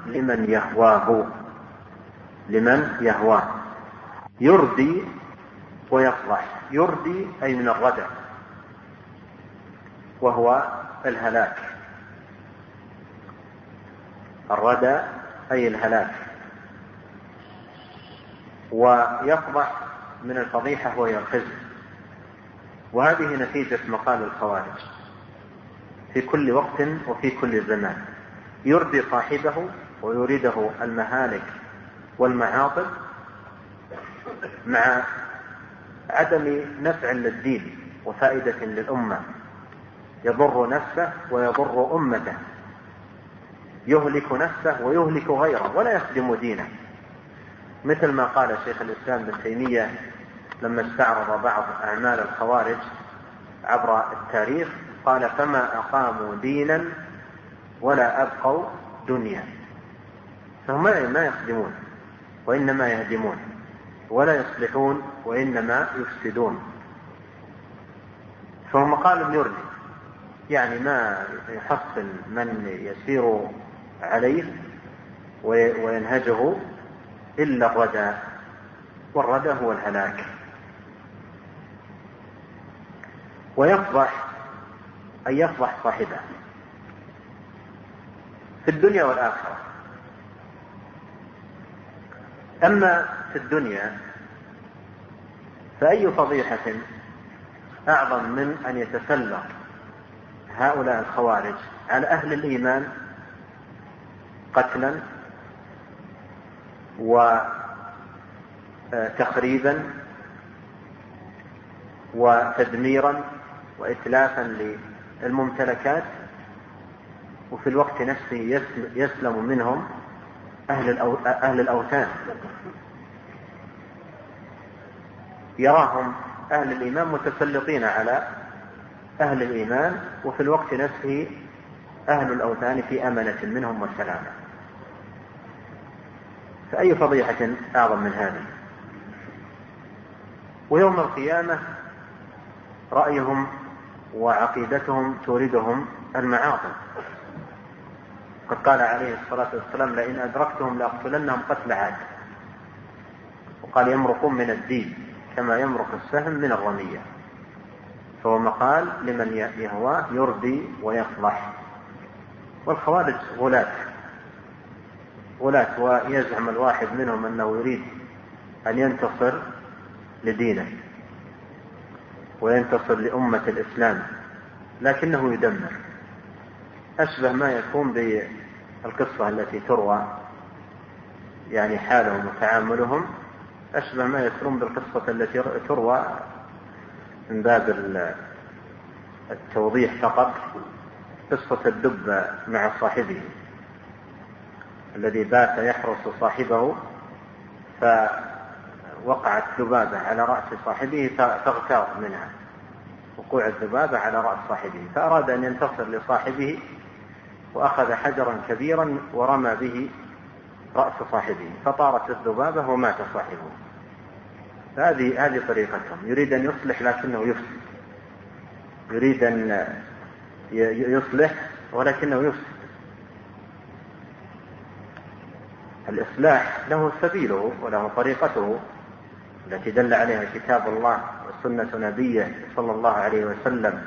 لمن يهواه، لمن يهواه. يردي ويفضح. يردي أي من الردى، وهو الهلاك. الردى أي الهلاك. ويفضح من الفضيحة وهي الخزي. وهذه نتيجة مقال الخوارج في كل وقت وفي كل زمان. يردي صاحبه ويريده المهالك والمعاطب مع عدم نفع للدين وفائدة للأمة، يضر نفسه ويضر أمته، يهلك نفسه ويهلك غيره ولا يخدم دينه، مثل ما قال شيخ الإسلام ابن تيمية لما استعرض بعض أعمال الخوارج عبر التاريخ، قال: فما أقاموا دينا ولا أبقوا دنيا. فهم ما يخدمون وإنما يهدمون، ولا يصلحون وإنما يفسدون. فهو مقال يردي، يعني ما يحصل من يسير عليه وينهجه إلا الردى، والردى هو الهلاك. ويفضح أن يفضح صاحبه في الدنيا والآخرة. أما في الدنيا فأي فضيحة أعظم من أن يتسلط هؤلاء الخوارج على أهل الإيمان قتلا وتخريبا وتدميرا وإتلافا للممتلكات، وفي الوقت نفسه يسلم منهم أهل الأوثان. يراهم أهل الإيمان متسلطين على أهل الإيمان، وفي الوقت نفسه أهل الأوثان في أمنة منهم والسلامة. فأي فضيحة أعظم من هذه؟ ويوم القيامة رأيهم وعقيدتهم توردهم المعاصي. قد قال عليه الصلاة والسلام: لئن أدركتهم لأقتلنهم قتل عاد. وقال: يمرقون من الدين كما يمرق السهم من الرمية. فهو مقال لمن يهواه يردي ويفضح. والخوارج غلاة، ويزعم الواحد منهم أنه يريد أن ينتصر لدينه وينتصر لأمة الإسلام، لكنه يدمر. أشبه ما يكون بالقصة التي تروى، يعني حالهم وتعاملهم أشبه ما يكون بالقصة التي تروى من باب التوضيح فقط، قصة الدب مع صاحبه الذي بات يحرس صاحبه، فوقعت ذبابة على رأس صاحبه فاغتاظ منها وقوع الذبابة على رأس صاحبه، فأراد أن ينتصر لصاحبه وأخذ حجرا كبيرا ورمى به رأس صاحبه، فطارت الذبابة ومات صاحبه. هذه طريقتهم. يريد أن يصلح لكنه يفسد، يريد أن يصلح ولكنه يفسد. الإصلاح له سبيله وله طريقته التي دل عليها كتاب الله وسنة نبيه صلى الله عليه وسلم،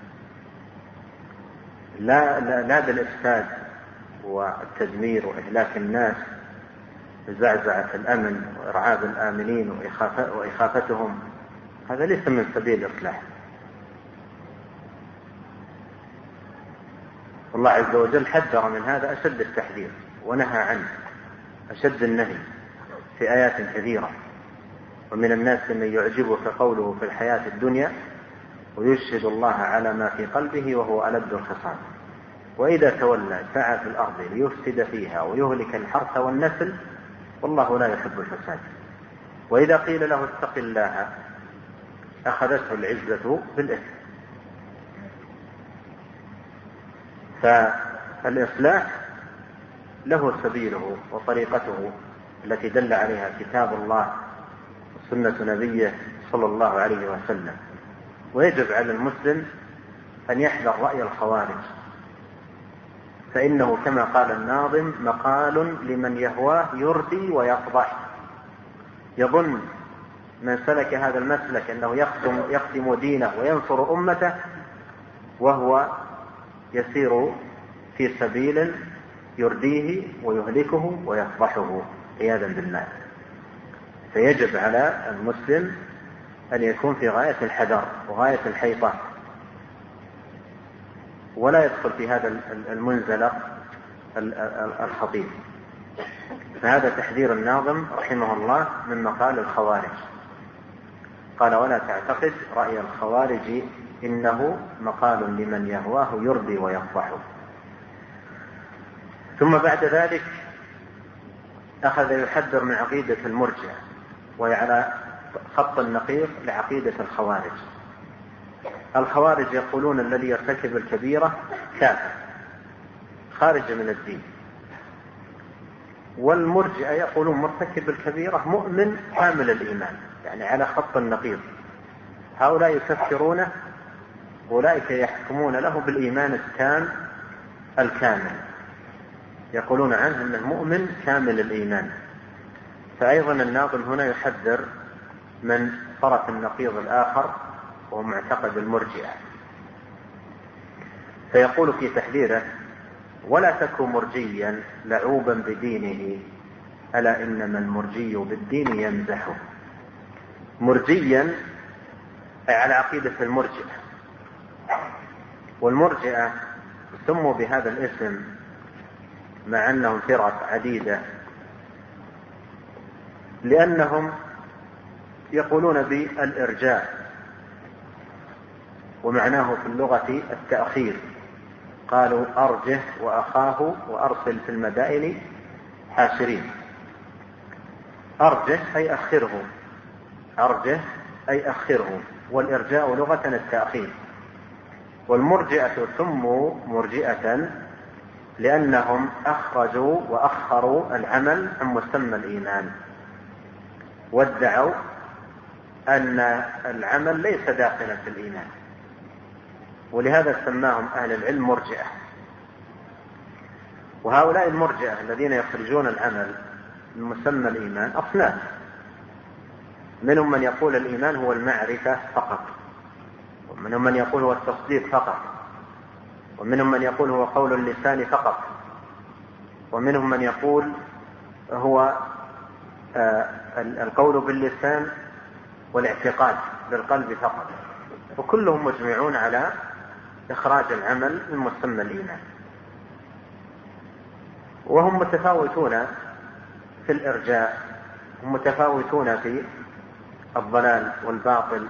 لا بالإفساد والتدمير وإهلاك الناس بزعزعة الأمن وإرعاب الآمنين وإخافتهم. هذا ليس من سبيل الإصلاح. الله عز وجل حذر من هذا أشد التحذير ونهى عنه أشد النهي في آيات كثيرة. ومن الناس من يعجبك قوله في الحياة الدنيا ويشهد الله على ما في قلبه وهو ألد الخصام، وإذا تولى سعى في الأرض ليفسد فيها ويهلك الحرث والنسل والله لا يحب الفساد. وإذا قيل له اتق الله أخذته العزة بالإثم. فالإصلاح له سبيله وطريقته التي دل عليها كتاب الله وسنة نبيه صلى الله عليه وسلم. ويجب على المسلم أن يحذر رأي الخوارج فإنه كما قال الناظم مقال لمن يهواه يردي ويقضح. يظن من سلك هذا المسلك أنه يخدم دينه وينصر أمته وهو يسير في سبيل يرديه ويهلكه ويفضحه عياذا بالله. فيجب على المسلم أن يكون في غاية الحذر وغاية الحيطة، ولا يدخل في هذا المنزلق الخطير. فهذا تحذير الناظم رحمه الله من مقال الخوارج. قال: ولا تعتقد رأي الخوارج إنه مقال لمن يهواه يرضي ويفضحه. ثم بعد ذلك أخذ يحذر من عقيدة المرجئة، وهي على خط النقيض لعقيدة الخوارج. الخوارج يقولون الذي يرتكب الكبيرة كافر خارج من الدين، والمرجئة يقولون مرتكب الكبيرة مؤمن كامل الإيمان، يعني على خط النقيض. هؤلاء يكفرونه، أولئك يحكمون له بالإيمان التام الكامل، يقولون عنه أنه مؤمن كامل الإيمان. فأيضا الناظم هنا يحذر من طرف النقيض الآخر وهو معتقد المرجئة، فيقول في تحذيره: ولا تك مرجيا لعوبا بدينه ألا إنما المرجي بالدين يمزحه. مرجيا أي على عقيدة المرجئة، والمرجئة سموا بهذا الاسم مع أنهم فرق عديدة لأنهم يقولون بالإرجاء، ومعناه في اللغة التأخير. قالوا: أرجه وأخاه وأرسل في المدائن حاشرين. أرجه أي أخره، أرجه أي أخره، والإرجاء لغة التأخير. والمرجئة سموا مرجئة لأنهم أخرجوا وأخروا العمل عن مسمى الإيمان، وادعوا أن العمل ليس داخلا في الإيمان، ولهذا سماهم أهل العلم مرجئة. وهؤلاء المرجئة الذين يخرجون العمل من مسمى الإيمان أصناف، منهم من يقول الإيمان هو المعرفة فقط، ومنهم من يقول هو التصديق فقط، ومنهم من يقول هو قول اللسان فقط، ومنهم من يقول هو القول باللسان والاعتقاد بالقلب فقط. وكلهم مجمعون على إخراج العمل من مسمى الإيمان، وهم متفاوتون في الإرجاء، هم متفاوتون في الضلال والباطل.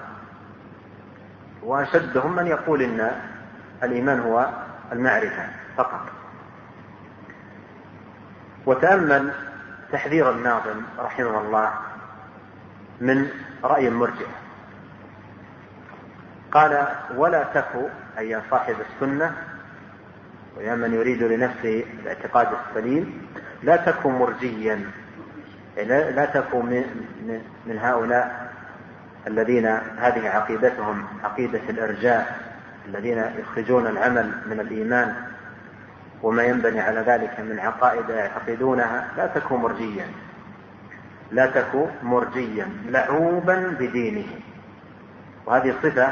وأشدهم من يقول إن الإيمان هو المعرفة فقط. وتأمل تحذير الناظم رحمه الله من رأي المرجئة. قال: ولا تك، أي يا صاحب السنة ويا من يريد لنفسه الاعتقاد السليم، لا تك مرجيا، لا تك من هؤلاء الذين هذه عقيدتهم عقيدة الإرجاء، الذين يخرجون العمل من الإيمان وما ينبني على ذلك من عقائد يعتقدونها. لا تك مرجيا، لا تك مرجيا لعوبا بدينه. وهذه صفة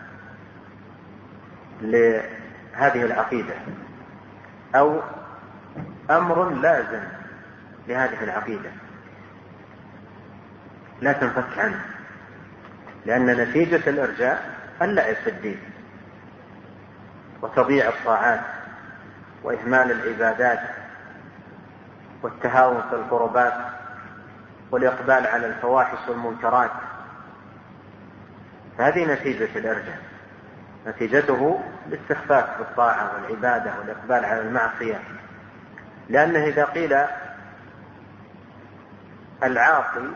لهذه العقيدة، أو أمر لازم لهذه العقيدة لا تنفك عنه، لأن نتيجة الإرجاء اللعب في الدين وتضييع الطاعات وإهمال العبادات والتهاون في القربات والإقبال على الفواحش والمنكرات. فهذه نتيجة الإرجاء، نتيجته الاستخفاف بالطاعة والعبادة والإقبال على المعصية. لأنه العاصي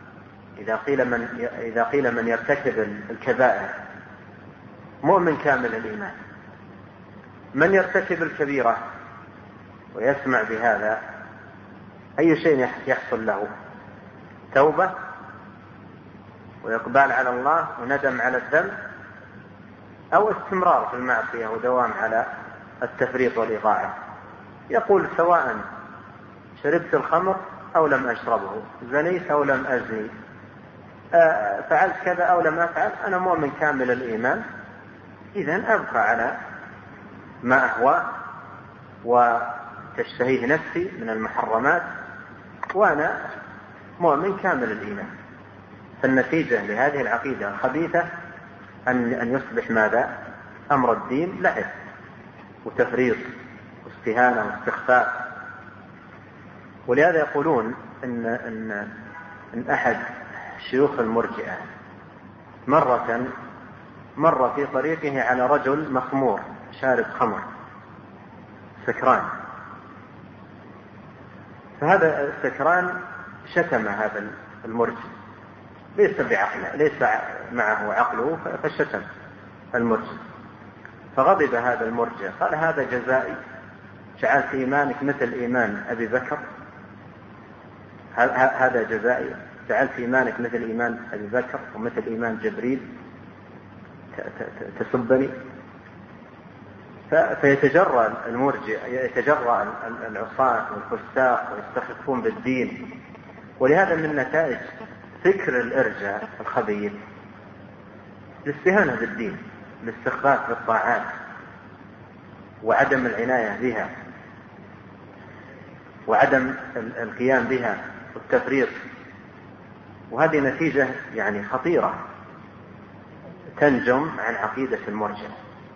إذا قيل من يرتكب الكبائر مؤمن كامل الإيمان، من يرتكب الكبيرة ويسمع بهذا أي شيء يحصل له؟ توبة وإقبال على الله وندم على الذنب، أو استمرار في المعصية ودوام على التفريط والإضاعة. يقول سواء شربت الخمر أو لم أشربه، زنيت أو لم أزني، فعلت كذا أو لم أفعل، أنا مؤمن كامل الإيمان، إذن أبقى على ما أهوى وتشتهيه نفسي من المحرمات وأنا مؤمن كامل الإيمان. فالنتيجة لهذه العقيدة الخبيثة أن يصبح ماذا؟ أمر الدين لعب وتفريط واستهانة واستخفاف. ولهذا يقولون إن أحد شيوخ المرجئة مر في طريقه على رجل مخمور شارب خمر سكران، فهذا السكران شتم هذا المرجئ، ليس بعقله، ليس معه عقله، فشتم المرجئ، فغضب هذا المرجئ قال: هذا جزائي، جعلت إيمانك مثل إيمان أبي بكر، هذا جزائي، جعلت إيمانك مثل إيمان أبي بكر ومثل إيمان جبريل، تسبني. فيتجرأ المرجئ، يتجرأ العصاة والفساق ويستخفون بالدين. ولهذا من نتائج فكر الإرجاء الخبيث الاستهانة بالدين، الاستخفاف بالطاعات وعدم العناية بها وعدم القيام بها والتفريط. وهذه نتيجة يعني خطيرة تنجم عن عقيدة المرجئة.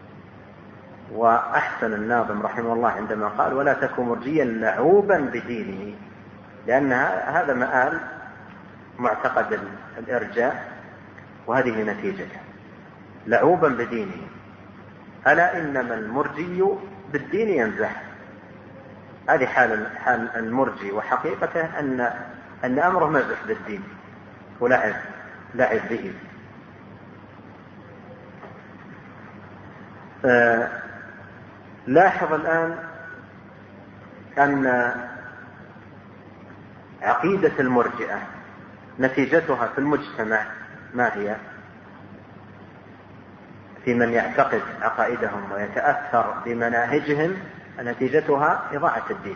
وأحسن الناظم رحمه الله عندما قال: ولا تكن مرجيا لعوبا بدينه، لأن هذا مآل معتقد الإرجاء وهذه نتيجته، لعوبا بدينه. ألا إنما المرجي بالدين ينزح. هذه حال المرجي، وحقيقته أن أمره مزح بالدين ولعب به. لاحظ الآن أن عقيدة المرجئة نتيجتها في المجتمع ما هي؟ في من يعتقد عقائدهم ويتأثر بمناهجهم نتيجتها إضاعة الدين.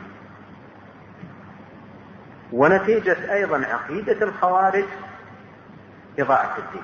ونتيجة أيضا عقيدة الخوارج إضاعة الدين.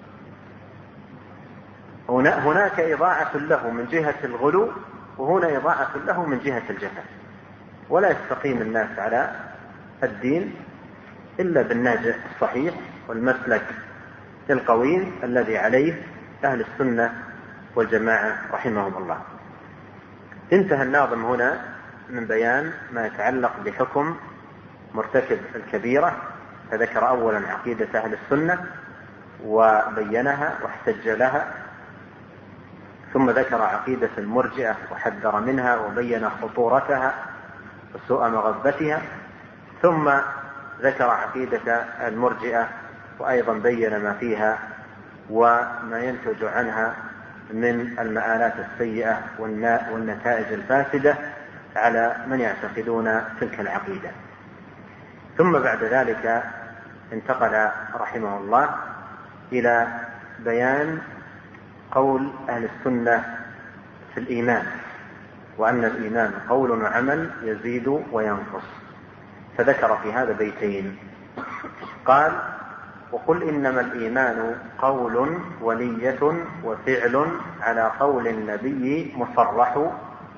هناك إضاعة له من جهة الغلو، وهنا إضاعة له من جهة الجفاء. ولا يستقيم الناس على الدين إلا بالنهج الصحيح والمسلك القويم الذي عليه أهل السنة والجماعة رحمهم الله. انتهى الناظم هنا من بيان ما يتعلق بحكم مرتكب الكبيرة، فذكر أولا عقيدة أهل السنة وبينها واحتج لها، ثم ذكر عقيدة المرجئة وحذر منها وبين خطورتها وسوء مغبتها، ثم ذكر عقيدة المرجئة وأيضا بين ما فيها وما ينتج عنها من المآلات السيئة والنتائج الفاسدة على من يعتقدون تلك العقيدة. ثم بعد ذلك انتقل رحمه الله إلى بيان قول أهل السنة في الإيمان، وأن الإيمان قول وعمل يزيد وينقص. فذكر في هذا بيتين، قال: وقل إنما الإيمان قول ونية وفعل على قول النبي مصرح،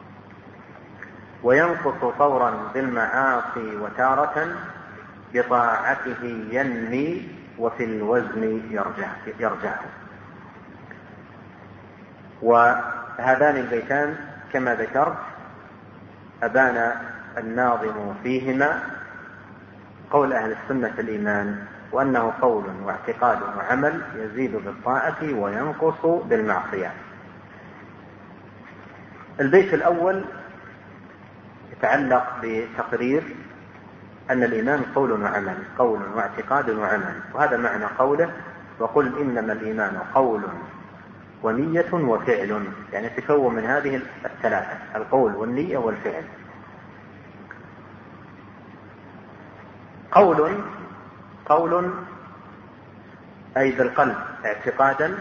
وينقص طورا بالمعاصي وتارة بطاعته ينمي وفي الوزن يرجع. وهذان البيتان كما ذكرت أبان الناظم فيهما قول أهل السنة في الإيمان، وأنه قول واعتقاد وعمل يزيد بالطاعة وينقص بالمعصية. البيت الأول يتعلق بتقرير أن الإيمان قول وعمل، قول واعتقاد وعمل، وهذا معنى قوله: وقل إنما الإيمان قول ونية وفعل، يعني تكون من هذه الثلاثة: القول والنية والفعل. قول أي بالقلب اعتقادا،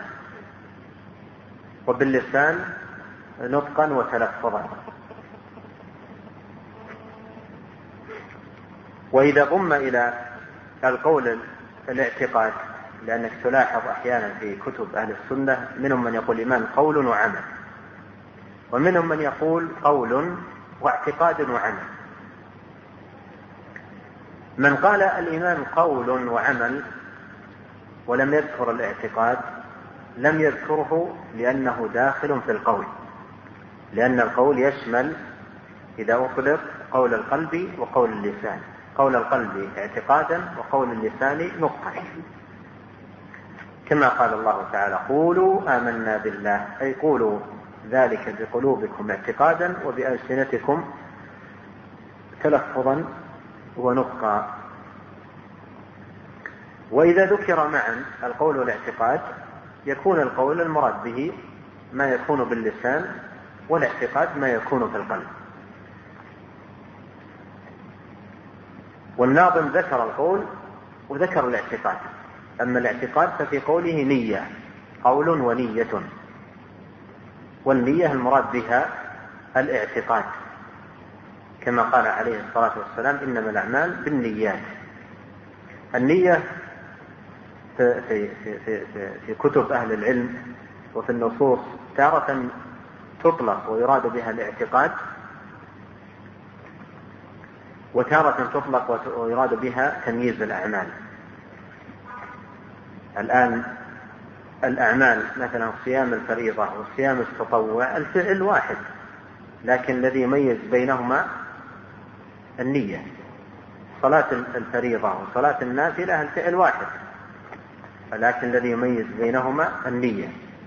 وباللسان نطقا وتلفظا. وإذا ضم إلى القول الاعتقاد، لأنك تلاحظ أحيانا في كتب أهل السنة منهم من يقول الإيمان قول وعمل، ومنهم من يقول قول واعتقاد وعمل. من قال الإيمان قول وعمل ولم يذكر الاعتقاد لم يذكره لأنه داخل في القول، لأن القول يشمل إذا أطلق قول القلب وقول اللسان، قول القلب اعتقادا وقول اللسان نطقا، كما قال الله تعالى قولوا آمنا بالله، أي قولوا ذلك بقلوبكم اعتقادا وبألسنتكم تلفظا ونطقا. وإذا ذكر معا القول والاعتقاد يكون القول المراد به ما يكون باللسان، والاعتقاد ما يكون في القلب. والناظم ذكر القول وذكر الاعتقاد. أما الاعتقاد ففي قوله نية، قول ونية، والنية المراد بها الاعتقاد، كما قال عليه الصلاة والسلام إنما الأعمال بالنيات. النية في كتب أهل العلم وفي النصوص تارة تطلق ويراد بها الاعتقاد، وتارة تطلق ويراد بها تمييز الأعمال. الآن الأعمال مثلا صيام الفريضة وصيام التطوع الفعل واحد، لكن الذي يميز بينهما النية. صلاة الفريضة وصلاة النافلة الفعل واحد، لكن الذي يميز بينهما النية.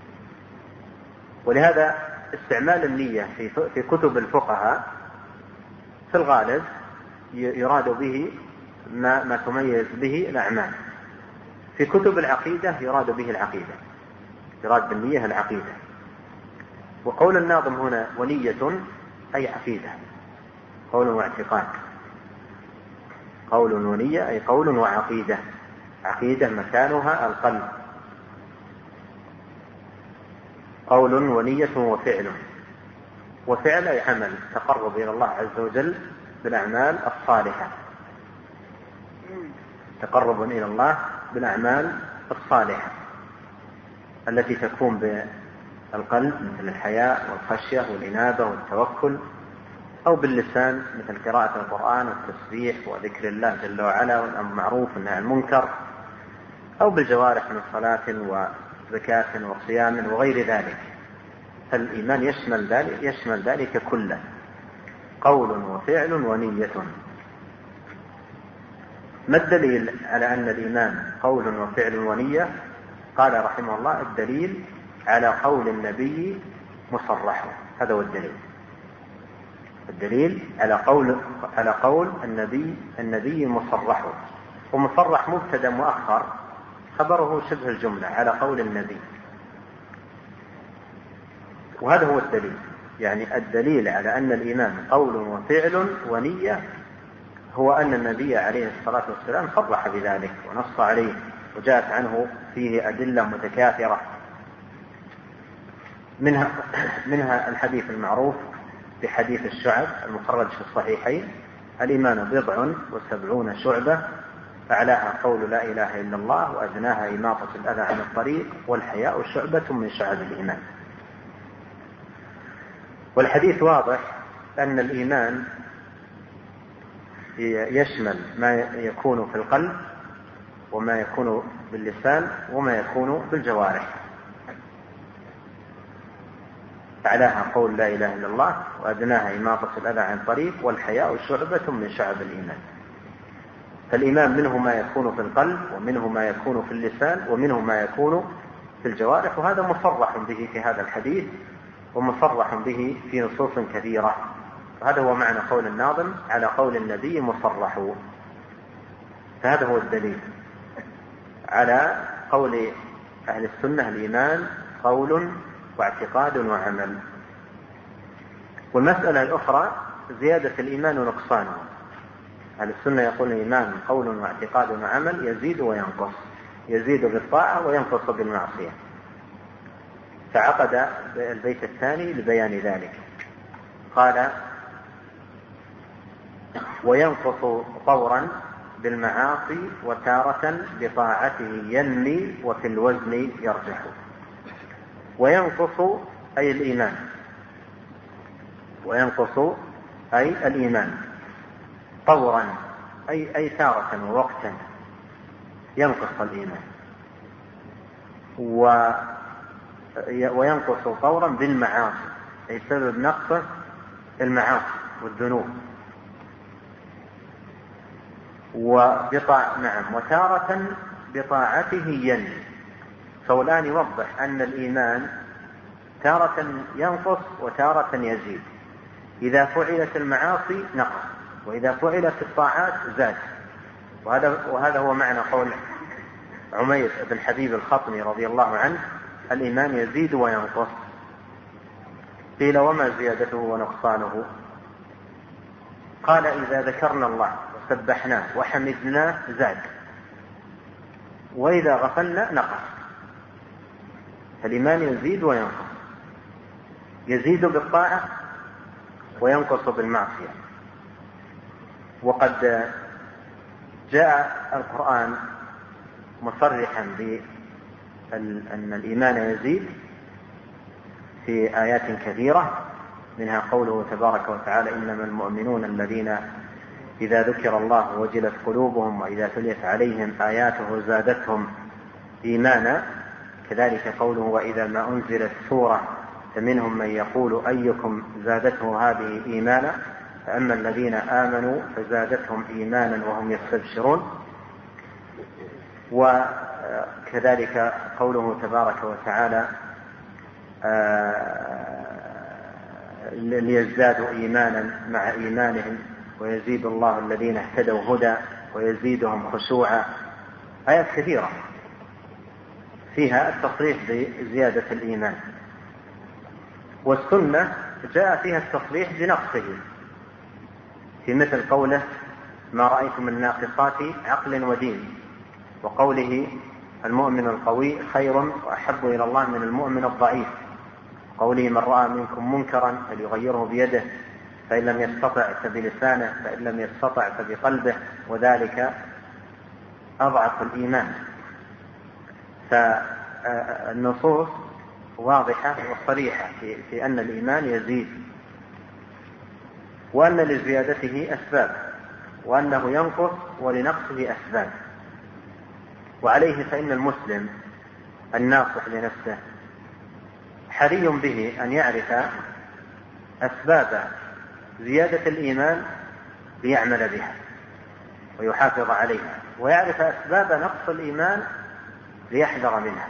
ولهذا استعمال النية في كتب الفقهاء في الغالب يراد به ما تميز به الأعمال. في كتب العقيدة يراد به العقيدة، يراد بالنية العقيدة. وقول الناظم هنا ونية أي عقيدة، قول واعتقاد. قول ونية أي قول وعقيدة، عقيدة مكانها القلب. قول ونية وفعل، وفعل أي عمل تقرب إلى الله عز وجل بالأعمال الصالحة، تقرب إلى الله بالأعمال الصالحة التي تكون بالقلب مثل الحياء والخشية والإنابة والتوكل، أو باللسان مثل قراءة القرآن والتسبيح وذكر الله جل وعلا والأمر بالمعروف والنهي عن المنكر، أو بالجوارح من صلاة وزكاة وصيام وغير ذلك. فالإيمان يشمل ذلك كله، قول وفعل ونية. ما الدليل على أن الإيمان قول وفعل ونية؟ قال رحمه الله الدليل على قول النبي مصرح. هذا هو الدليل. الدليل على قول النبي مصرح. ومصرح مبتدا مؤخر، خبره شبه الجملة على قول النبي، وهذا هو الدليل. يعني الدليل على أن الإيمان قول وفعل ونية هو أن النبي عليه الصلاة والسلام صرح بذلك ونص عليه، وجاءت عنه فيه أدلة متكاثرة، منها الحديث المعروف بحديث الشعب المخرج في الصحيحين: الإيمان 70 شعبة، أعلاها قول لا إله إلا الله، وأدناها إماطة الأذى عن الطريق، والحياء شعبة من شعب الإيمان. والحديث واضح أن الإيمان يشمل ما يكون في القلب وما يكون باللسان وما يكون بالجوارح. أعلاها قول لا إله إلا الله، وأدناها إماطة الأذى عن الطريق، والحياء شعبة من شعب الإيمان. فالإيمان منه ما يكون في القلب، ومنه ما يكون في اللسان، ومنه ما يكون في الجوارح. وهذا مصرح به في هذا الحديث، ومصرح به في نصوص كثيرة. وهذا هو معنى قول الناظم على قول النبي مصرح. فهذا هو الدليل على قول أهل السنة: الإيمان قول واعتقاد وعمل. والمسألة الأخرى زيادة الإيمان ونقصانه. أهل السنة يقول الإيمان قول واعتقاد وعمل، يزيد وينقص، يزيد بالطاعة وينقص بالمعصية. فعقد البيت الثاني لبيان ذلك، قال: وينقص طورا بالمعاصي وتارة بطاعته ينمي وفي الوزن يرجح. وينقص أي الإيمان، وينقص أي الإيمان طورا أي تارة ووقتا ينقص الإيمان، وينقص طورا بالمعاصي أي سبب نقص المعاصي والذنوب. وتارة بطاعته ينمي. فالآن يوضح أن الإيمان تارة ينقص وتارة يزيد. إذا فعلت المعاصي نقص، وإذا فعلت الطاعات زاد. وهذا هو معنى قول عمير بن حبيب الخطمي رضي الله عنه: الإيمان يزيد وينقص. قيل: وما زيادته ونقصانه؟ قال: إذا ذكرنا الله وسبحناه وحمدناه زاد، وإذا غفلنا نقص. فالإيمان يزيد وينقص، يزيد بالطاعة وينقص بالمعصية. وقد جاء القرآن مصرحا بأن الإيمان يزيد في آيات كثيرة، منها قوله تبارك وتعالى: إنما المؤمنون الذين إذا ذكر الله وجلت قلوبهم وإذا تليت عليهم آياته زادتهم إيمانا. كذلك قوله: وإذا ما أنزلت سورة فمنهم من يقول أيكم زادته هذه إيمانا فأما الذين آمنوا فزادتهم إيمانا وهم يستبشرون. وكذلك قوله تبارك وتعالى: ليزدادوا إيمانا مع إيمانهم ويزيد الله الذين اهتدوا هدى ويزيدهم خشوعا. آيات كثيرة فيها التصريح بزيادة الإيمان. والسنة جاء فيها التصريح بنقصه، في مثل قوله: ما رأيت من ناقصات عقل ودين، وقوله: المؤمن القوي خير وأحب إلى الله من المؤمن الضعيف، قوله: من رأى منكم منكرا فليغيره بيده فإن لم يستطع فبلسانه فإن لم يستطع فبقلبه وذلك أضعف الإيمان. فالنصوص واضحة وصريحة في أن الإيمان يزيد، وأن لزيادته أسباب، وأنه ينقص ولنقصه أسباب. وعليه فإن المسلم الناصح لنفسه حري به أن يعرف أسباب زيادة الإيمان ليعمل بها ويحافظ عليها، ويعرف أسباب نقص الإيمان ليحذر منها.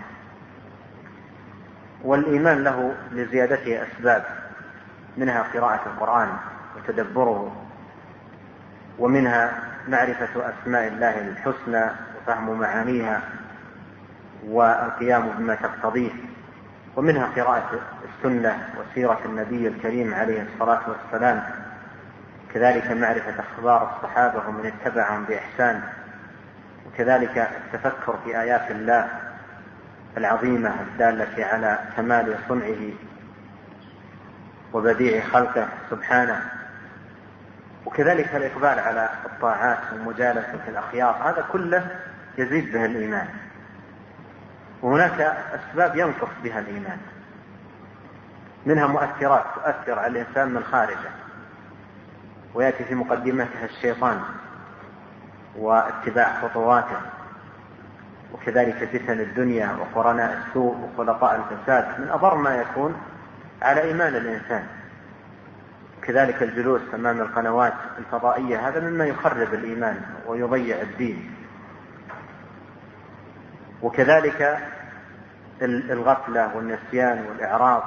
والإيمان له لزيادته أسباب، منها قراءة القرآن وتدبره، ومنها معرفة أسماء الله الحسنى وفهم معانيها والقيام بما تقتضيه، ومنها قراءة السنة وسيرة النبي الكريم عليه الصلاة والسلام، كذلك معرفة أخبار الصحابة ومن اتبعهم بإحسان، وكذلك التفكر في آيات الله العظيمة الدالة على كمال صنعه وبديع خلقه سبحانه، وكذلك الإقبال على الطاعات ومجالسة الأخيار. هذا كله يزيد به الإيمان. وهناك أسباب ينقص بها الإيمان، منها مؤثرات تؤثر على الإنسان من خارجه، ويأتي في مقدمتها الشيطان واتباع خطواته، وكذلك فتن الدنيا وقرناء السوء وخلطاء الفساد من أضر ما يكون على إيمان الإنسان. كذلك الجلوس أمام القنوات الفضائية، هذا مما يخرب الإيمان ويضيع الدين. وكذلك الغفلة والنسيان والإعراض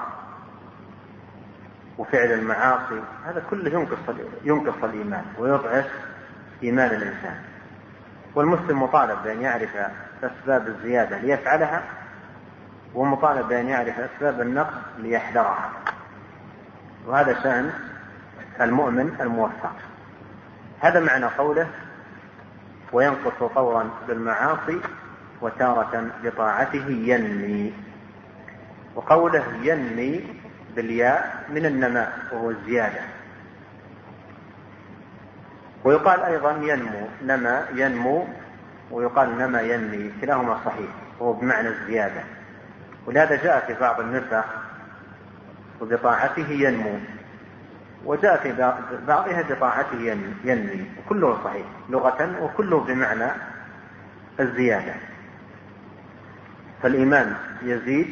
وفعل المعاصي، هذا كله ينقص الإيمان ويضعف إيمان الإنسان. والمسلم مطالب بأن يعرف أسباب الزيادة ليفعلها، ومطالب بأن يعرف أسباب النقص ليحذرها. وهذا شأن المؤمن الموفق. هذا معنى قوله: وينقص طورا بالمعاصي وتارة بطاعته ينمي. وقوله ينمي بالياء من النماء وهو الزيادة. ويقال أيضا ينمو، نما ينمو، ويقال نما ينمي، كلاهما صحيح، وهو بمعنى الزيادة. ولهذا جاء في بعض النسخ وبطاعته ينمو، وجاء في بعضها بطاعته ينمي، وكله صحيح لغة وكله بمعنى الزيادة. فالإيمان يزيد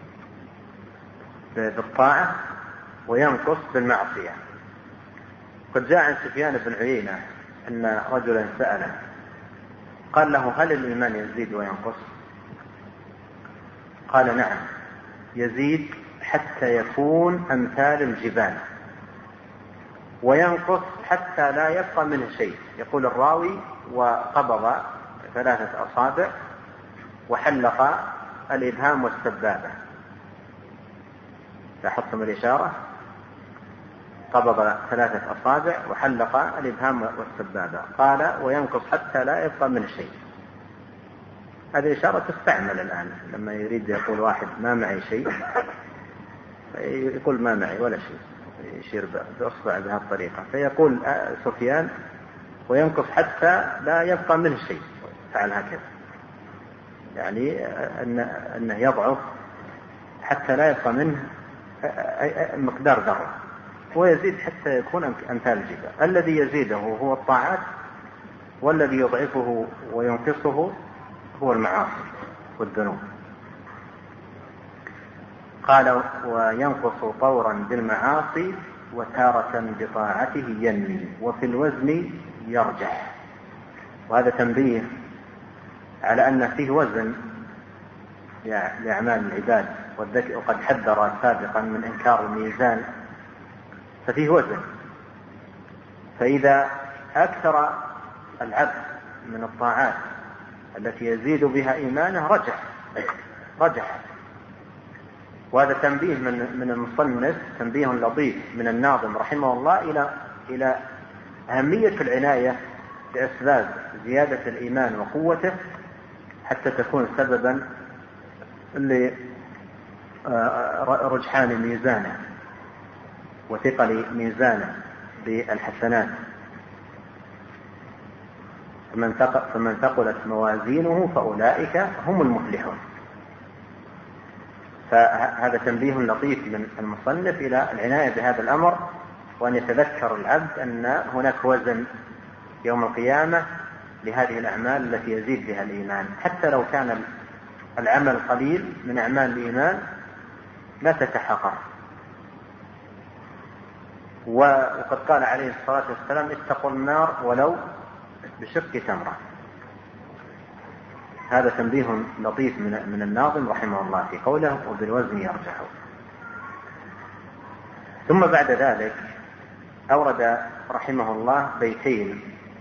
بالطاعة وينقص بالمعصية. قد جاء عن سفيان بن عيينة أن رجلا سأله قال له: هل الإيمان يزيد وينقص؟ قال: نعم، يزيد حتى يكون أمثال الجبال، وينقص حتى لا يبقى منه شيء. يقول الراوي: وقبض 3 أصابع وحلق الإبهام والسبابة. لاحظتم الإشارة؟ قبض 3 أصابع وحلق الإبهام والسبابة. قال: وينقص حتى لا يبقى منه شيء. هذه الإشارة تستعمل الآن لما يريد يقول واحد ما معي شيء، يقول ما معي ولا شيء، يشير بأصبع بهذه الطريقة. فيقول سفيان: وينقص حتى لا يبقى منه شيء، فعل هكذا، يعني أنه يضعف حتى لا يبقى منه مقدار ذرة، ويزيد حتى يكون أمثال الجبال. الذي يزيده هو الطاعات، والذي يضعفه وينقصه هو المعاصي والذنوب. قال: وينقص طورا بالمعاصي وتارة بطاعته ينمي، وفي الوزن يرجح. وهذا تنبيه على أن فيه وزن لأعمال العباد، وقد حذر سابقا من إنكار الميزان، ففيه وزن. فإذا أكثر العبد من الطاعات التي يزيد بها إيمانه رجح. وهذا تنبيه من المصنف، تنبيه لطيف من الناظم رحمه الله إلى أهمية العناية بأسباب زيادة الإيمان وقوته، حتى تكون سببا لرجحان ميزانه وثقل ميزانه بالحسنات. فمن ثقلت موازينه فأولئك هم المفلحون. فهذا تنبيه لطيف من المصنف إلى العناية بهذا الأمر، وأن يتذكر العبد أن هناك وزن يوم القيامة لهذه الأعمال التي يزيد بها الإيمان. حتى لو كان العمل قليل من أعمال الإيمان لا تتحقر. وقد قال عليه الصلاة والسلام: اتقوا النار ولو بشق تمرة. هذا تنبيه لطيف من الناظم رحمه الله في قوله: وبالوزن يرجح. ثم بعد ذلك أورد رحمه الله بيتين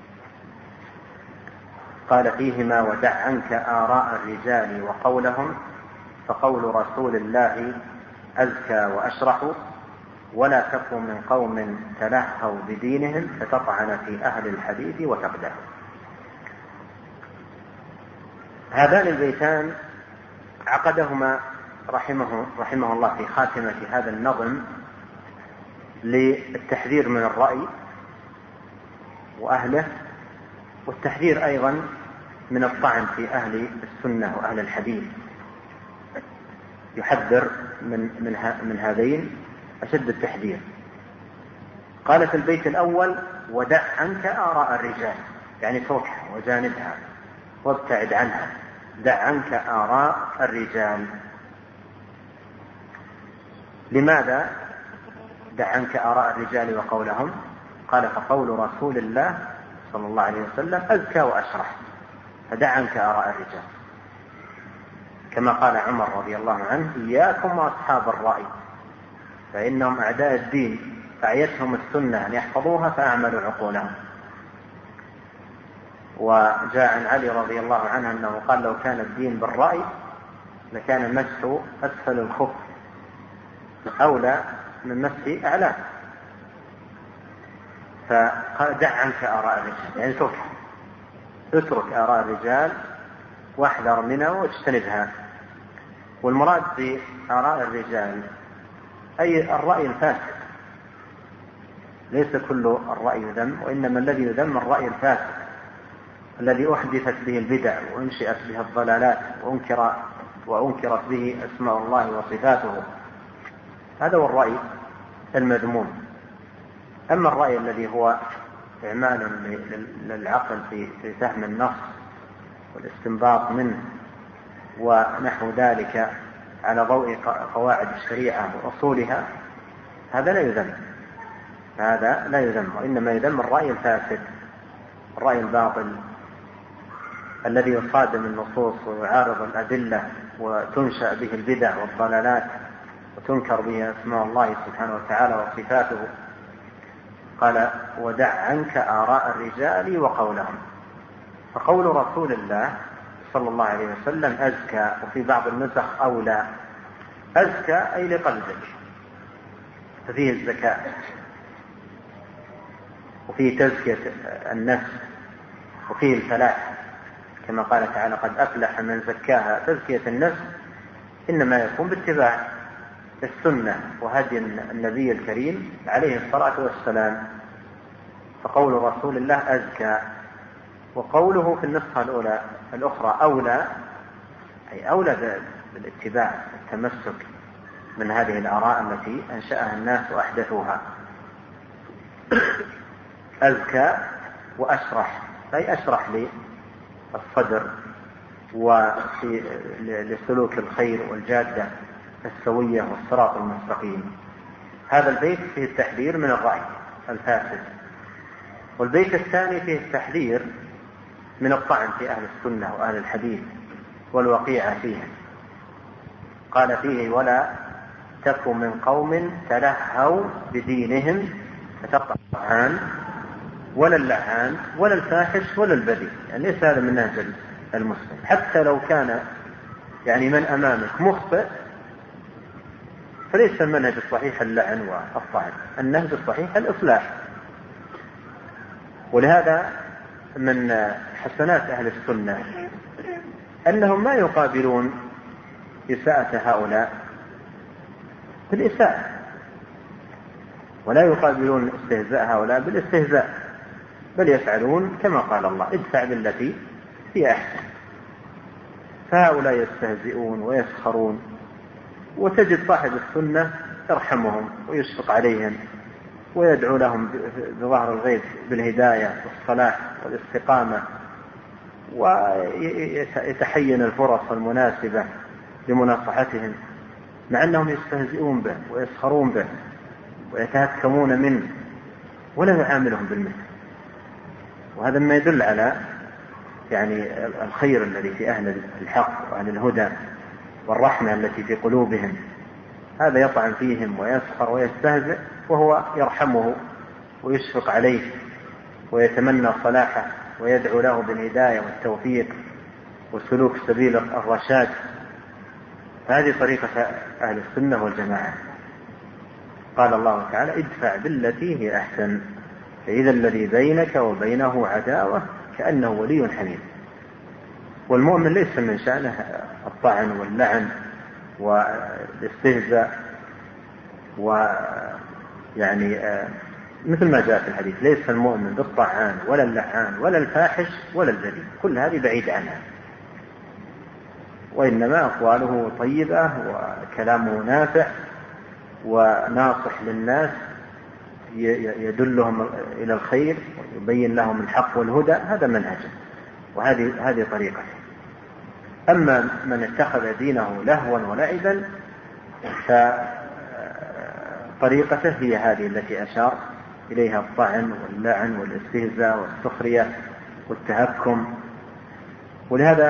قال فيهما: ودع عنك آراء الرجال وقولهم، فقول رسول الله أزكى وأشرح، ولا تكن من قوم تلهوا بدينهم فتطعن في أهل الحديث وتقدح. هذان البيتان عقدهما رحمه الله في خاتمة هذا النظم للتحذير من الرأي وأهله، والتحذير أيضا من الطعن في أهل السنة وأهل الحديث. يحذر من هذين أشد التحذير. قال في البيت الأول: ودع عنك آراء الرجال، يعني اتركها وجانبها وابتعد عنها. دع عنك آراء الرجال. لماذا دع عنك آراء الرجال وقولهم؟ قال: فقول رسول الله صلى الله عليه وسلم أزكى وأشرح، فدع عنك آراء الرجال. كما قال عمر رضي الله عنه: إياكم وأصحاب الرأي فإنهم أعداء الدين، فأعيتهم السنة أن يحفظوها فأعملوا عقولهم. وجاء عن علي رضي الله عنه أنه قال: لو كان الدين بالرأي لكان المسح أسفل الخف أولى من مسح أعلاه. فقال: دع عنك آراء الرجال، يعني اترك آراء الرجال واحذر منها واجتنبها. والمراد بآراء الرجال أي الرأي الفاسد، ليس كل الرأي يذم، وإنما الذي يذم الرأي الفاسد الذي أحدثت به البدع وأنشئت به الضلالات وأنكرت به أسماء الله وصفاته، هذا هو الرأي المذموم. أما الرأي الذي هو إعمال للعقل في فهم النص والاستنباط منه ونحو ذلك على ضوء قواعد الشريعة وأصولها، هذا لا يذم، وإنما يذم الرأي الفاسد، الرأي الباطل الذي يصادم النصوص ويعارض الأدلة وتنشأ به البدع والضلالات وتنكر به أسماء الله سبحانه وتعالى وصفاته. قال: ودع عنك آراء الرجال وقولهم. فقول رسول الله صلى الله عليه وسلم أزكى، وفي بعض النسخ أولى. أزكى أي لقلبك، ففيه الزكاة وفيه تزكية النفس وفيه الفلاح، كما قال تعالى: قد أفلح من زكاها. تزكية النفس إنما يكون باتباع السنة وهدي النبي الكريم عليه الصلاة والسلام. فقول رسول الله أزكى، وقوله في النسخة الأخرى أولى، أي أولى بالاتباع والتمسك من هذه الآراء التي أنشأها الناس وأحدثوها. أزكى وأشرح، أي أشرح للصدر لسلوك الخير والجادة السوية والصراط المستقيم. هذا البيت فيه التحذير من الرأي الفاسد. والبيت الثاني فيه التحذير من الطعن في أهل السنة وأهل الحديث والوقيعة فيهم. قال فيه: ولا تكن من قوم تلهوا بدينهم فتطعن ولا اللعان ولا الفاحش ولا البذيء. يعني ليس هذا من نهج المسلم، حتى لو كان من أمامك مخطئ، فليس المنهج الصحيح اللعن والطعن، النهج الصحيح الإصلاح. ولهذا من حسنات أهل السنة أنهم ما يقابلون إساءة هؤلاء بالإساءة، ولا يقابلون استهزاء هؤلاء بالاستهزاء، بل يفعلون كما قال الله: ادفع بالتي هي أحسن. فهؤلاء يستهزئون ويسخرون، وتجد صاحب السنة يرحمهم ويشفق عليهم ويدعو لهم بظهر الغيب بالهداية والصلاح والاستقامة، ويتحين الفرص المناسبة لمناصحتهم، مع أنهم يستهزئون به ويسخرون به ويتهكمون منه ولا يعاملهم بالمثل. وهذا ما يدل على الخير الذي في أهل الحق وأهل الهدى والرحمة التي في قلوبهم. هذا يطعن فيهم ويسخر ويستهزئ، وهو يرحمه ويشفق عليه ويتمنى صلاحه ويدعو له بالهداية والتوفيق وسلوك سبيل الرشاد. هذه طريقة أهل السنة والجماعة. قال الله تعالى: ادفع بالتي هي أحسن، فإذا الذي بينك وبينه عداوة كأنه ولي حميم. والمؤمن ليس من شأنه الطعن واللعن والاستهزاء، مثل ما جاء في الحديث: ليس المؤمن بالطعان ولا اللعان ولا الفاحش ولا الذليل، كل هذه بعيد عنها، وإنما أقواله طيبة وكلامه نافع وناصح للناس، يدلهم إلى الخير ويبين لهم الحق والهدى. هذا منهجه وهذه طريقته. أما من اتخذ دينه لهوا ولعبا فطريقته هي هذه التي أشار إليها: الطعن واللعن والاستهزاء والسخرية والتهكم. ولهذا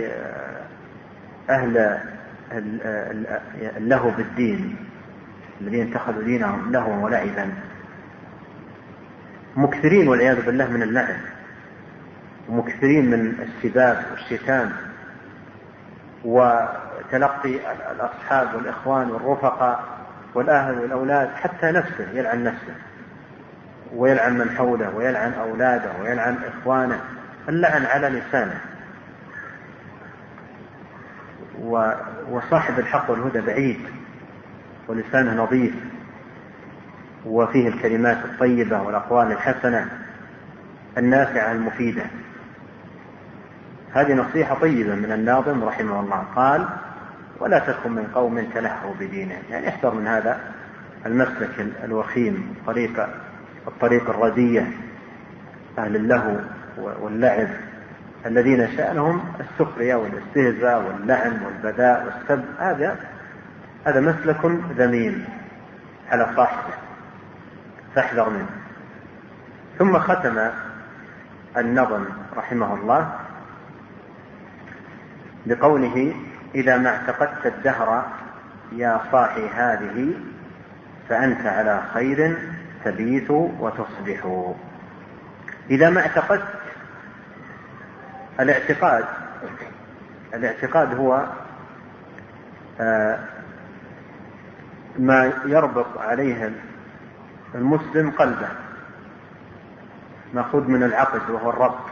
أهل اللهو بالدين الذين اتخذوا دينهم لهوا ولعبا مكثرين والعياذ بالله من اللعن، ومكثرين من السباب والشتام وتلقي الأصحاب والإخوان والرفقاء والأهل والأولاد، حتى نفسه يلعن نفسه ويلعن من حوله ويلعن أولاده ويلعن إخوانه. اللعن على لسانه. وصاحب الحق والهدى بعيد ولسانه نظيف، وفيه الكلمات الطيبة والأقوال الحسنة النافعة المفيدة. هذه نصيحة طيبة من الناظم رحمه الله. قال: ولا تكن من قوم تلهوا بدينهم، يعني احذر من هذا المسلك الوخيم، الطريق الردية، أهل اللهو واللعب الذين شأنهم السخرية والاستهزاء واللعن والبذاء والسب. هذا مسلك ذميم على صاحبه، فاحذر منه. ثم ختم النظم رحمه الله بقوله: إذا ما اعتقدت الدهر يا صاحي هذه، فأنت على خير تبيت وتصبح. إذا ما اعتقدت، الاعتقاد هو ما يربط عليه المسلم قلبه، مأخوذ من العقد وهو الربط.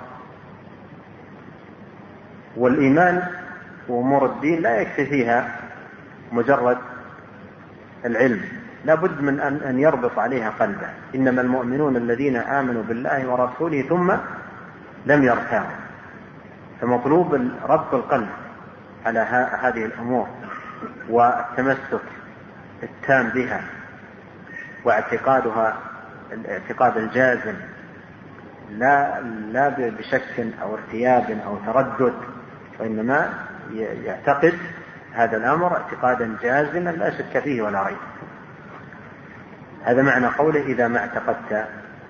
والإيمان وأمور الدين لا يكفي فيها مجرد العلم، لا بد من أن يربط عليها قلبه. إنما المؤمنون الذين آمنوا بالله ورسوله ثم لم يرتابوا. فمطلوب ربط القلب على هذه الأمور والتمسك التام بها، واعتقادها الاعتقاد الجازم، لا بشك أو ارتياب أو تردد، وإنما يعتقد هذا الأمر اعتقادا جازما لا شك فيه ولا ريب. هذا معنى قوله: إذا ما اعتقدت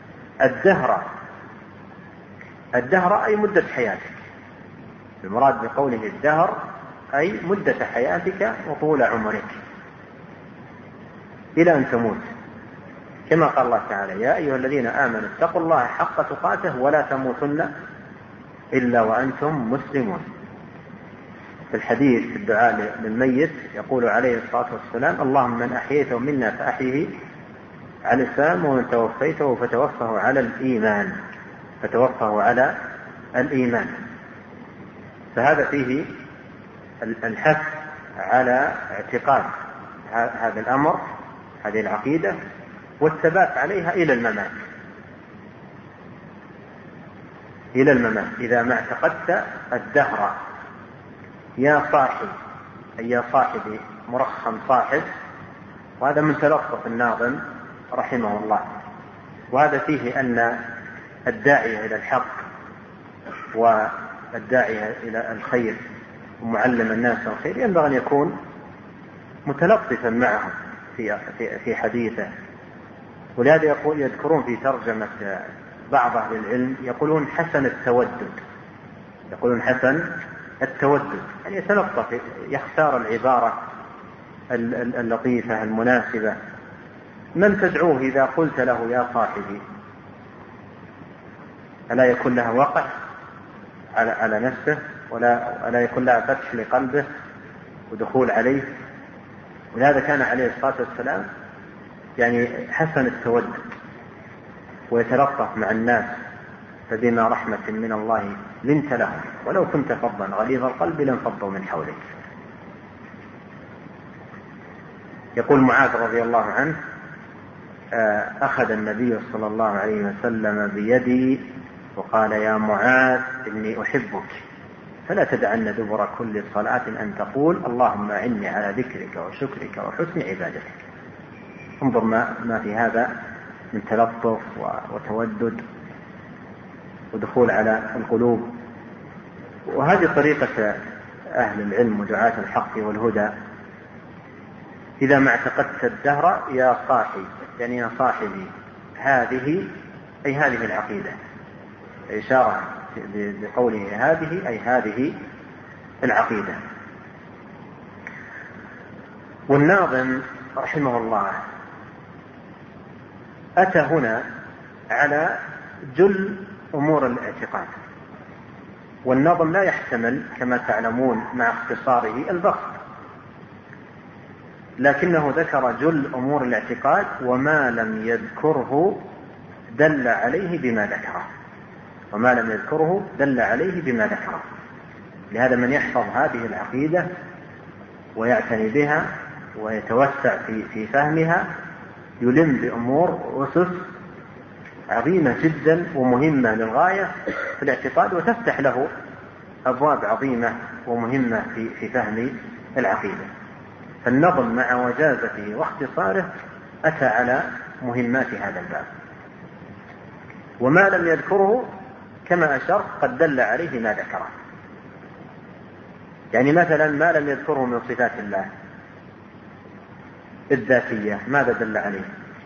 الدهر أي مدة حياتك. المراد بقوله الدهر أي مدة حياتك وطول عمرك إلى أن تموت، كما قال الله تعالى: يا أيها الذين آمنوا اتقوا الله حق تقاته ولا تموتن إلا وأنتم مسلمون. في الحديث في الدعاء للميت يقول عليه الصلاة والسلام: اللهم من أحييته منا فأحيه على الإسلام، ومن توفيته فتوفه على الإيمان. فهذا فيه الحث على اعتقاد هذا الأمر، هذه العقيدة، والثبات عليها إلى الممات. إذا ما اعتقدت الدهر يا صاحب، أي يا صاحبي، مرخم صاحب، وهذا من تلطف الناظم رحمه الله. وهذا فيه أن الداعية إلى الحق والداعية إلى الخير ومعلم الناس الخير ينبغي أن يكون متلطفا معهم في حديثه. ولهذا يذكرون في ترجمة بعض أهل العلم يقولون حسن التودد، يعني يتلطف، يختار العبارة اللطيفة المناسبة. من تدعوه إذا قلت له يا صاحبي ألا يكون لها وقع على نفسه، ولا يكون لها فتح لقلبه ودخول عليه. ولهذا كان عليه الصلاة والسلام يعني حسن التودد ويتلطف مع الناس، فبما رحمة من الله لنت لهم ولو كنت فظا غليظ القلب لانفضوا من حولك. يقول معاذ رضي الله عنه: أخذ النبي صلى الله عليه وسلم بيدي وقال: يا معاذ إني أحبك، فلا تدعن دبر كل صلاة أن تقول اللهم أعني على ذكرك وشكرك وحسن عبادتك. انظر ما في هذا من تلطف وتودد ودخول على القلوب. وهذه طريقة أهل العلم ودعاة الحق والهدى. إذا ما اعتقدت الدهر يا صاحي، يعني يا صاحبي، هذه أي هذه العقيدة، إشارة بقوله هذه أي هذه العقيدة. والناظم رحمه الله أتى هنا على جل أمور الاعتقاد، والنظم لا يحتمل كما تعلمون مع اختصاره البسط، لكنه ذكر جل أمور الاعتقاد، وما لم يذكره دل عليه بما ذكره. لهذا من يحفظ هذه العقيدة ويعتني بها ويتوسع في فهمها يلم بأمور أسس عظيمة جدا ومهمة للغاية في الاعتقاد، وتفتح له أبواب عظيمة ومهمة في فهم العقيدة. فالنظم مع وجازته واختصاره أتى على مهمات هذا الباب. وما لم يذكره كما أشرت قد دل عليه ما ذكره. يعني مثلا ما لم يذكره من صفات الله الذاتية ماذا دل عليه؟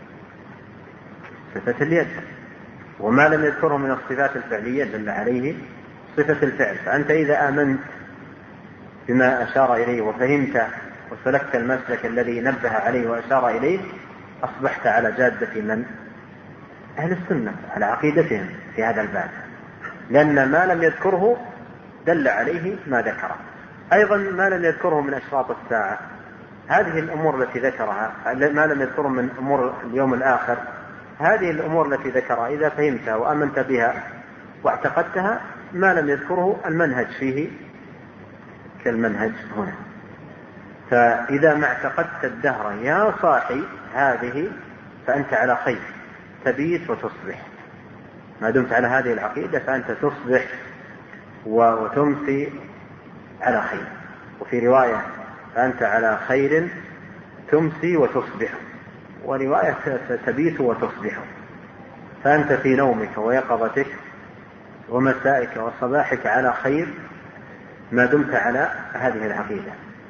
صفة اليد. وما لم يذكره من الصفات الفعلية دل عليه صفة الفعل. فأنت إذا آمنت بما أشار إليه وفهمت وسلكت المسلك الذي نبه عليه وأشار إليه أصبحت على جادة من؟ أهل السنة، على عقيدتهم في هذا الباب، لأن ما لم يذكره دل عليه ما ذكره. أيضا ما لم يذكره من أشراط الساعة، هذه الأمور التي ذكرها، ما لم يذكره من أمور اليوم الآخر، هذه الأمور التي ذكرها إذا فهمتها وأمنت بها واعتقدتها، ما لم يذكره المنهج فيه كالمنهج هنا. فإذا ما اعتقدت الدهر يا صاحي هذه فأنت على خير، تبيت وتصبح. ما دمت على هذه العقيدة فأنت تصبح وتمسي على خير. وفي رواية فأنت على خير تمسي وتصبح، ورواية تبيت وتصبح. فأنت في نومك ويقظتك ومسائك وصباحك على خير ما دمت على هذه العقيدة.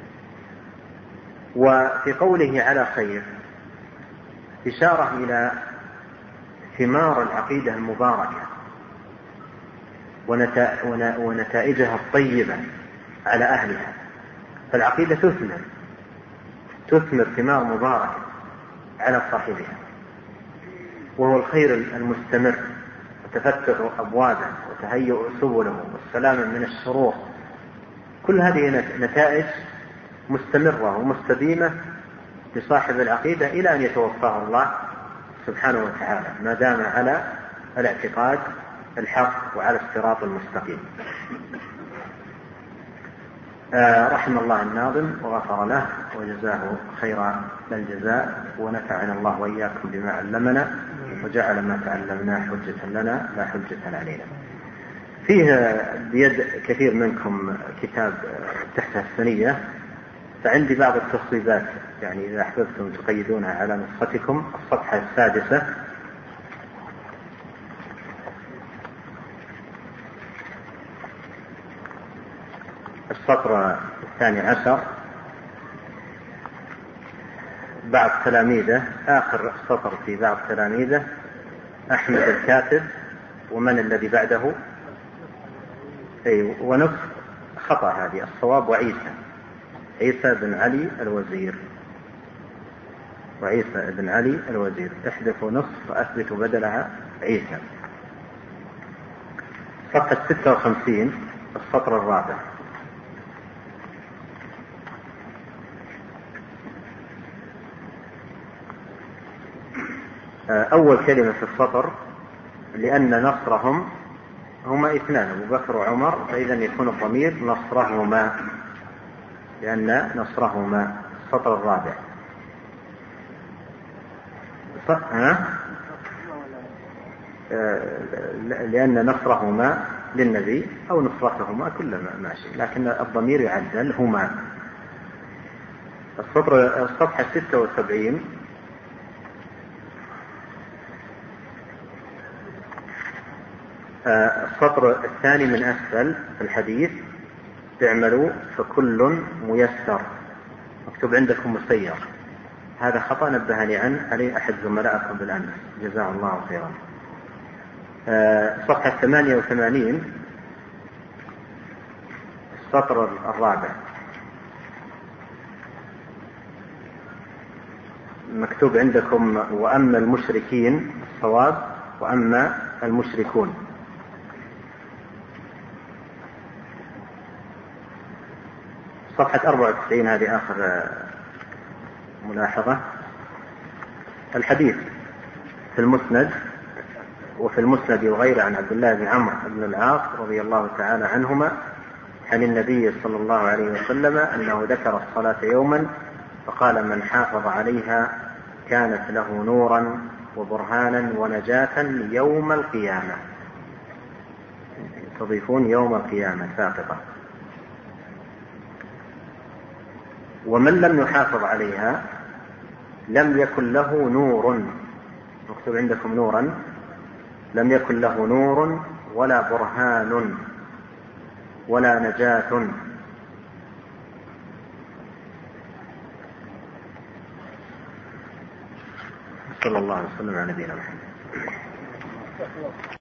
وفي قوله على خير إشارة إلى ثمار العقيدة المباركة ونتائجها الطيبة على أهلها. فالعقيدة تثمر ثمار مباركة على صاحبها، وهو الخير المستمر وتفتح أبوابه وتهيئ سبله والسلام من الشرور. كل هذه نتائج مستمرة ومستديمة لصاحب العقيدة إلى أن يتوفاه الله سبحانه وتعالى، ما دام على الاعتقاد الحق وعلى الصراط المستقيم. رحم الله الناظم وغفر له وجزاه خير الجزاء، ونفعنا الله وإياكم بما علمنا وجعل ما تعلمناه حجة لنا لا حجة علينا. فيه بيد كثير منكم كتاب تحت الثنية، فعندي بعض التصويبات، يعني إذا أحببتم تقيدونها على نسختكم. الصفحة 6، السطر 12، بعض تلاميذه، آخر سطر في بعض تلاميذه أحمد الكاتب، ومن الذي بعده؟ ونصف خطأ هذه، الصواب عيسى بن علي الوزير، وعيسى بن علي الوزير، احذفوا نصف وأثبتوا بدلها عيسى. صفحة 56 السطر 4. أول كلمة في السطر: لأن نصرهم، هما اثنان أبو بكر وعمر، فإذا يكون الضمير نصرهما، لأن نصرهما. السطر 4 لأن نصرهما للنبي أو نصرتهما كل ماشي، لكن الضمير يعدل هما. الصفحة 76 السطر الثاني من أسفل في الحديث: اعملوا فكل ميسر، مكتوب عندكم مسير، هذا خطأ نبهني عليه أحد زملائكم بالأمس جزاه الله خيرا. صفحة 88 السطر 4 مكتوب عندكم: وأما المشركين، الصواب وأما المشركون. صفحة 94 هذه آخر ملاحظة. الحديث في المسند وفي المسند وغيره عن عبد الله بن عمرو بن العاص رضي الله تعالى عنهما عن النبي صلى الله عليه وسلم أنه ذكر الصلاة يوما فقال: من حافظ عليها كانت له نورا وبرهانا ونجاة يوم القيامة. تضيفون يوم القيامة ساقطة. ومن لم يحافظ عليها لم يكن له نور، مكتوب عندكم نورا، لم يكن له نور ولا برهان ولا نجاة. صلى الله عليه وسلم على نبينا محمد.